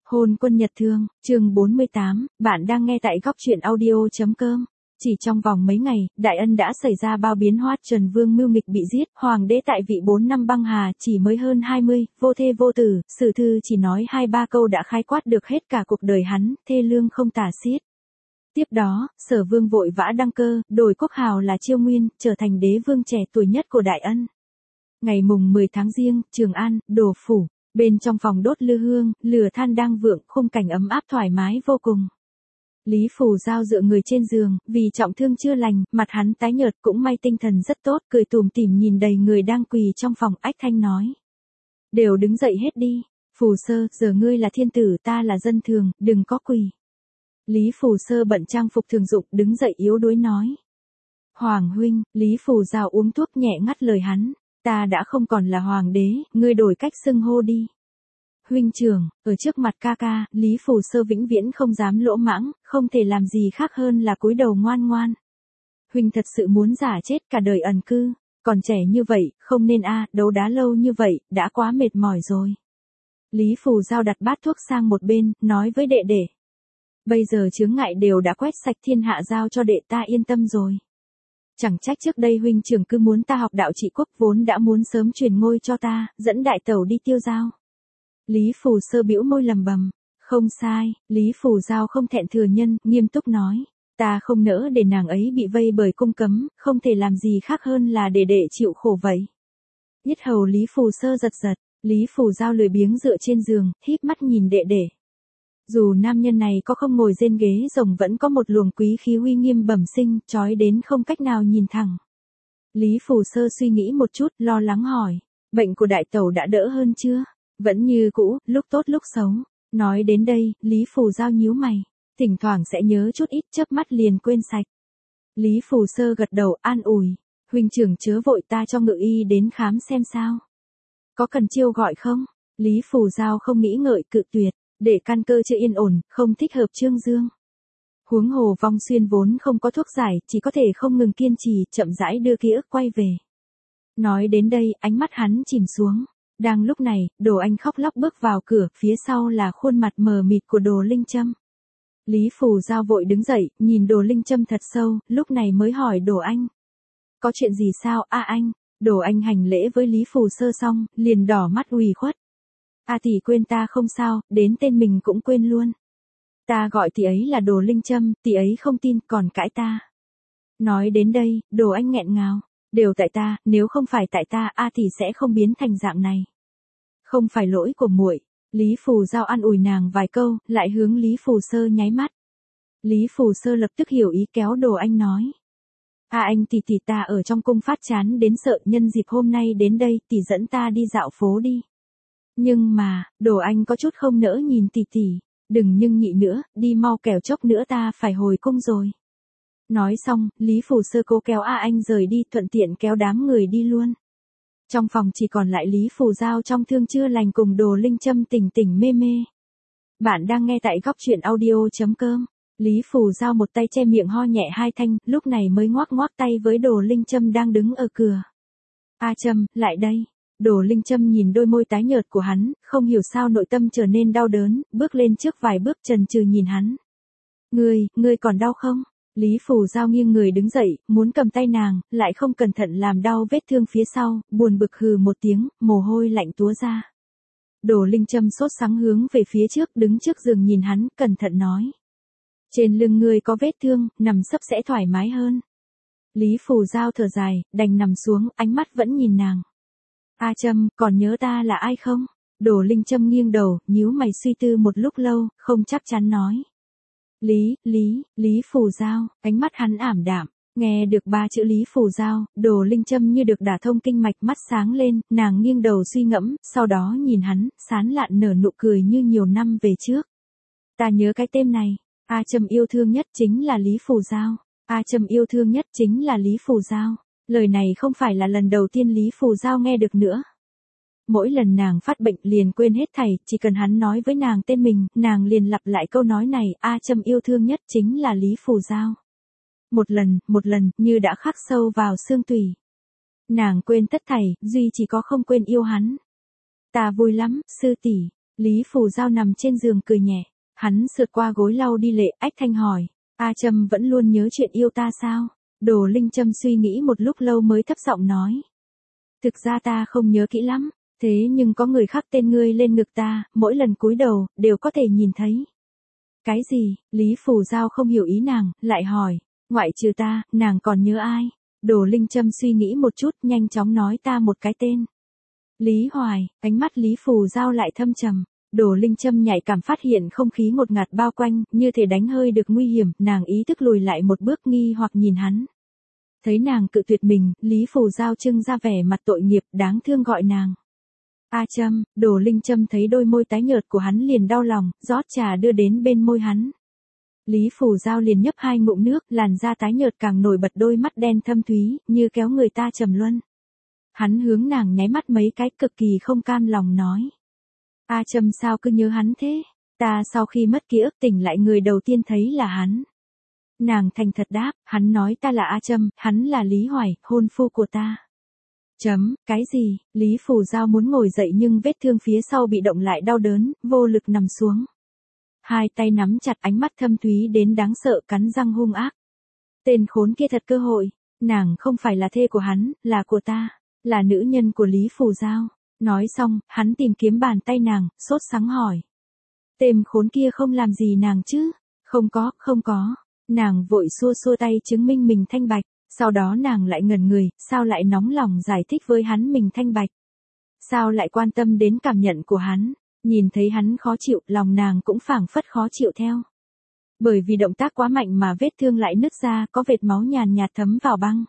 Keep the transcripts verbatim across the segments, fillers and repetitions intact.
Hôn quân nhật thương, chương bốn mươi tám, bạn đang nghe tại góc truyện audio chấm com. Chỉ trong vòng mấy ngày, Đại Ân đã xảy ra bao biến hóa. Trần Vương mưu nghịch bị giết, hoàng đế tại vị bốn năm băng hà, chỉ mới hơn hai mươi, vô thê vô tử, sử thư chỉ nói hai ba câu đã khái quát được hết cả cuộc đời hắn, thê lương không tả xiết. Tiếp đó, Sở Vương vội vã đăng cơ, đổi quốc hào là Chiêu Nguyên, trở thành đế vương trẻ tuổi nhất của Đại Ân. Ngày mùng mười tháng Giêng, Trường An, Đồ phủ. Bên trong phòng đốt lư hương, lửa than đang vượng, khung cảnh ấm áp thoải mái vô cùng. Lý Phù Giao dựa người trên giường, vì trọng thương chưa lành, mặt hắn tái nhợt, cũng may tinh thần rất tốt, cười tủm tỉm nhìn đầy người đang quỳ trong phòng, ách thanh nói. Đều đứng dậy hết đi, Phù Sơ, giờ ngươi là thiên tử, ta là dân thường, đừng có quỳ. Lý Phù Sơ bận trang phục thường dụng, đứng dậy yếu đuối nói. Hoàng huynh, Lý Phù Giao uống thuốc nhẹ ngắt lời hắn. Ta đã không còn là hoàng đế, ngươi đổi cách xưng hô đi. Huynh trưởng, ở trước mặt ca ca, Lý Phù Sơ vĩnh viễn không dám lỗ mãng, không thể làm gì khác hơn là cúi đầu ngoan ngoan. Huynh thật sự muốn giả chết cả đời ẩn cư, còn trẻ như vậy, không nên a, à, đấu đá lâu như vậy, đã quá mệt mỏi rồi. Lý Phù Giao đặt bát thuốc sang một bên, nói với đệ đệ. Bây giờ chướng ngại đều đã quét sạch, thiên hạ giao cho đệ ta yên tâm rồi. Chẳng trách trước đây huynh trưởng cứ muốn ta học đạo trị quốc, vốn đã muốn sớm truyền ngôi cho ta, dẫn đại tẩu đi tiêu giao. Lý Phù Sơ bĩu môi lầm bầm. Không sai, Lý Phù Giao không thẹn thừa nhân, nghiêm túc nói. Ta không nỡ để nàng ấy bị vây bởi cung cấm, không thể làm gì khác hơn là để đệ chịu khổ vậy. Yết hầu Lý Phù Sơ giật giật, Lý Phù Giao lười biếng dựa trên giường, híp mắt nhìn đệ đệ. Dù nam nhân này có không ngồi trên ghế rồng vẫn có một luồng quý khí uy nghiêm bẩm sinh, chói đến không cách nào nhìn thẳng. Lý Phù Sơ suy nghĩ một chút, lo lắng hỏi, bệnh của đại tẩu đã đỡ hơn chưa? Vẫn như cũ, lúc tốt lúc xấu. Nói đến đây, Lý Phù Giao nhíu mày, thỉnh thoảng sẽ nhớ chút ít, chớp mắt liền quên sạch. Lý Phù Sơ gật đầu an ủi, huynh trưởng chớ vội, ta cho ngự y đến khám xem sao. Có cần chiêu gọi không? Lý Phù Giao không nghĩ ngợi cự tuyệt. Để căn cơ chưa yên ổn, không thích hợp Trương Dương. Huống hồ Vong Xuyên vốn không có thuốc giải, chỉ có thể không ngừng kiên trì, chậm rãi đưa ký ức quay về. Nói đến đây, ánh mắt hắn chìm xuống. Đang lúc này, Đồ Anh khóc lóc bước vào cửa, phía sau là khuôn mặt mờ mịt của Đồ Linh Trâm. Lý Phù Giao vội đứng dậy, nhìn Đồ Linh Trâm thật sâu, lúc này mới hỏi Đồ Anh. Có chuyện gì sao, a anh? Đồ Anh hành lễ với Lý Phù Sơ xong, liền đỏ mắt ủy khuất. A à tỷ quên ta không sao, đến tên mình cũng quên luôn. Ta gọi tỷ ấy là Đồ Linh Trâm, tỷ ấy không tin, còn cãi ta. Nói đến đây, Đồ Anh nghẹn ngào. Đều tại ta, nếu không phải tại ta, A à tỷ sẽ không biến thành dạng này. Không phải lỗi của muội. Lý Phù Giao an ủi nàng vài câu, lại hướng Lý Phù Sơ nháy mắt. Lý Phù Sơ lập tức hiểu ý, kéo Đồ Anh nói. A à anh tỷ tỷ, ta ở trong cung phát chán đến sợ, nhân dịp hôm nay đến đây, tỷ dẫn ta đi dạo phố đi. Nhưng mà, Đồ Anh có chút không nỡ nhìn tỷ tỷ, đừng nhưng nhị nữa, đi mau kẻo chốc nữa ta phải hồi cung rồi. Nói xong, Lý Phù Sơ cố kéo A Anh rời đi, thuận tiện kéo đám người đi luôn. Trong phòng chỉ còn lại Lý Phù Giao trong thương chưa lành cùng Đồ Linh Trâm tỉnh tỉnh mê mê. Bạn đang nghe tại góc truyện audio chấm com. Lý Phù Giao một tay che miệng ho nhẹ hai thanh, lúc này mới ngoác ngoác tay với Đồ Linh Trâm đang đứng ở cửa. A Trâm, lại đây. Đồ Linh Trâm nhìn đôi môi tái nhợt của hắn, không hiểu sao nội tâm trở nên đau đớn, bước lên trước vài bước chần chừ nhìn hắn. Ngươi, ngươi còn đau không? Lý Phù Giao nghiêng người đứng dậy, muốn cầm tay nàng, lại không cẩn thận làm đau vết thương phía sau, buồn bực hừ một tiếng, mồ hôi lạnh túa ra. Đồ Linh Trâm sốt sắng hướng về phía trước, đứng trước giường nhìn hắn, cẩn thận nói. Trên lưng ngươi có vết thương, nằm sấp sẽ thoải mái hơn. Lý Phù Giao thở dài, đành nằm xuống, ánh mắt vẫn nhìn nàng. A Trâm, còn nhớ ta là ai không? Đồ Linh Trâm nghiêng đầu, nhíu mày suy tư một lúc lâu, không chắc chắn nói. Lý, Lý, Lý Phù Giao, ánh mắt hắn ảm đạm, nghe được ba chữ Lý Phù Giao, Đồ Linh Trâm như được đả thông kinh mạch, mắt sáng lên, nàng nghiêng đầu suy ngẫm, sau đó nhìn hắn, sán lạn nở nụ cười như nhiều năm về trước. Ta nhớ cái tên này, A Trâm yêu thương nhất chính là Lý Phù Giao, A Trâm yêu thương nhất chính là Lý Phù Giao. Lời này không phải là lần đầu tiên Lý Phù Giao nghe được nữa. Mỗi lần nàng phát bệnh liền quên hết thảy, chỉ cần hắn nói với nàng tên mình, nàng liền lặp lại câu nói này, A Trâm yêu thương nhất chính là Lý Phù Giao. Một lần, một lần, như đã khắc sâu vào xương tủy. Nàng quên tất thảy, duy chỉ có không quên yêu hắn. Ta vui lắm, sư tỷ. Lý Phù Giao nằm trên giường cười nhẹ, hắn sượt qua gối lau đi lệ, ách thanh hỏi, A Trâm vẫn luôn nhớ chuyện yêu ta sao? Đồ Linh Trâm suy nghĩ một lúc lâu mới thấp giọng nói. Thực ra ta không nhớ kỹ lắm, thế nhưng có người khắc tên ngươi lên ngực ta, mỗi lần cúi đầu, đều có thể nhìn thấy. Cái gì? Lý Phù Giao không hiểu ý nàng, lại hỏi, ngoại trừ ta, nàng còn nhớ ai? Đồ Linh Trâm suy nghĩ một chút, nhanh chóng nói ta một cái tên. Lý Hoài, ánh mắt Lý Phù Giao lại thâm trầm. Đồ Linh Trâm nhạy cảm phát hiện không khí ngột ngạt bao quanh, như thể đánh hơi được nguy hiểm, nàng ý thức lùi lại một bước nghi hoặc nhìn hắn. Thấy nàng cự tuyệt mình, Lý Phù Giao trưng ra vẻ mặt tội nghiệp, đáng thương gọi nàng. A Trâm, Đồ Linh Trâm thấy đôi môi tái nhợt của hắn liền đau lòng, rót trà đưa đến bên môi hắn. Lý Phù Giao liền nhấp hai ngụm nước, làn da tái nhợt càng nổi bật đôi mắt đen thâm thúy, như kéo người ta trầm luân. Hắn hướng nàng nháy mắt mấy cái cực kỳ không cam lòng nói. A Trâm sao cứ nhớ hắn thế? Ta sau khi mất ký ức tỉnh lại người đầu tiên thấy là hắn. Nàng thành thật đáp, hắn nói ta là A Trâm, hắn là Lý Hoài, hôn phu của ta. Chấm, cái gì? Lý Phù Giao muốn ngồi dậy nhưng vết thương phía sau bị động lại đau đớn, vô lực nằm xuống. Hai tay nắm chặt, ánh mắt thâm thúy đến đáng sợ, cắn răng hung ác. Tên khốn kia thật cơ hội, nàng không phải là thê của hắn, là của ta, là nữ nhân của Lý Phù Giao. Nói xong, hắn tìm kiếm bàn tay nàng, sốt sắng hỏi. Tên khốn kia không làm gì nàng chứ? Không có, không có. Nàng vội xua xua tay chứng minh mình thanh bạch. Sau đó nàng lại ngẩn người, sao lại nóng lòng giải thích với hắn mình thanh bạch? Sao lại quan tâm đến cảm nhận của hắn? Nhìn thấy hắn khó chịu, lòng nàng cũng phảng phất khó chịu theo. Bởi vì động tác quá mạnh mà vết thương lại nứt ra, có vệt máu nhàn nhạt thấm vào băng.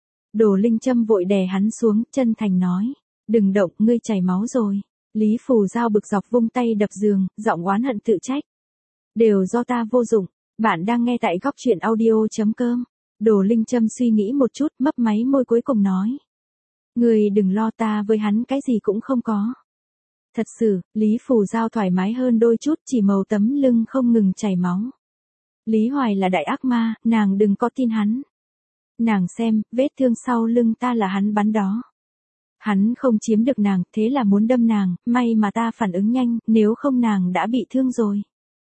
Đồ Linh Trâm vội đè hắn xuống, chân thành nói. Đừng động, ngươi chảy máu rồi. Lý Phù Giao bực dọc vung tay đập giường, giọng oán hận tự trách. Đều do ta vô dụng. Bạn đang nghe tại góc truyện audio chấm com. Đồ Linh Trâm suy nghĩ một chút, mấp máy môi cuối cùng nói. Ngươi đừng lo, ta với hắn cái gì cũng không có. Thật sự, Lý Phù Giao thoải mái hơn đôi chút, chỉ màu tấm lưng không ngừng chảy máu. Lý Hoài là đại ác ma, nàng đừng có tin hắn. Nàng xem, vết thương sau lưng ta là hắn bắn đó. Hắn không chiếm được nàng, thế là muốn đâm nàng, may mà ta phản ứng nhanh, nếu không nàng đã bị thương rồi.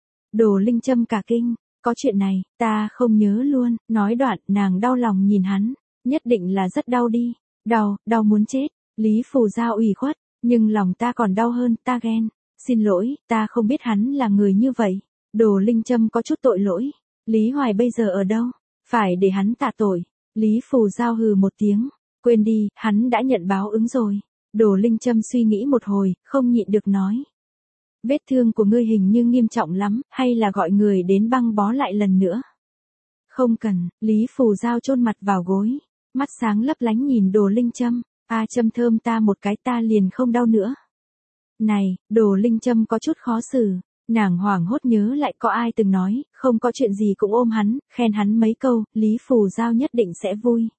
Đồ Linh Trâm cả kinh, có chuyện này, ta không nhớ luôn, nói đoạn, nàng đau lòng nhìn hắn, nhất định là rất đau đi, đau, đau muốn chết, Lý Phù Giao ủy khuất, nhưng lòng ta còn đau hơn, ta ghen, xin lỗi, ta không biết hắn là người như vậy. Đồ Linh Trâm có chút tội lỗi, Lý Hoài bây giờ ở đâu, phải để hắn tạ tội. Lý Phù Giao hừ một tiếng. Quên đi, hắn đã nhận báo ứng rồi. Đồ Linh Trâm suy nghĩ một hồi, không nhịn được nói. Vết thương của ngươi hình như nghiêm trọng lắm, hay là gọi người đến băng bó lại lần nữa? Không cần, Lý Phù Giao chôn mặt vào gối, mắt sáng lấp lánh nhìn Đồ Linh Trâm. A Trâm thơm ta một cái ta liền không đau nữa. Này, Đồ Linh Trâm có chút khó xử. Nàng hoảng hốt nhớ lại có ai từng nói, không có chuyện gì cũng ôm hắn, khen hắn mấy câu, Lý Phù Giao nhất định sẽ vui.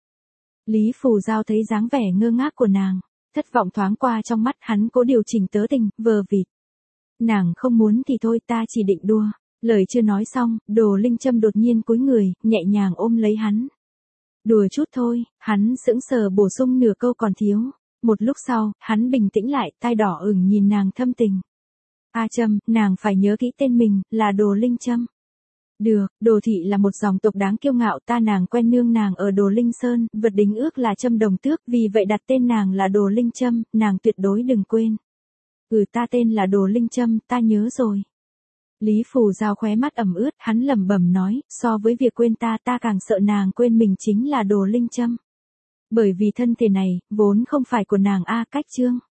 Lý Phù Giao thấy dáng vẻ ngơ ngác của nàng, thất vọng thoáng qua trong mắt, hắn cố điều chỉnh tớ tình, vờ vịt. Nàng không muốn thì thôi, ta chỉ định đùa. Lời chưa nói xong, Đồ Linh Trâm đột nhiên cúi người, nhẹ nhàng ôm lấy hắn. Đùa chút thôi, hắn sững sờ bổ sung nửa câu còn thiếu. Một lúc sau, hắn bình tĩnh lại, tai đỏ ửng nhìn nàng thâm tình. A Trâm, nàng phải nhớ kỹ tên mình, là Đồ Linh Trâm. Được, Đồ thị là một dòng tộc đáng kiêu ngạo, ta nàng quen nương nàng ở Đồ Linh Sơn, vượt đính ước là Trâm Đồng Tước, vì vậy đặt tên nàng là Đồ Linh Trâm, nàng tuyệt đối đừng quên. Ừ, ta tên là Đồ Linh Trâm, ta nhớ rồi. Lý Phù Giao khóe mắt ẩm ướt, hắn lẩm bẩm nói, so với việc quên ta, ta càng sợ nàng quên mình chính là Đồ Linh Trâm. Bởi vì thân thể này, vốn không phải của nàng. A Cách Chương.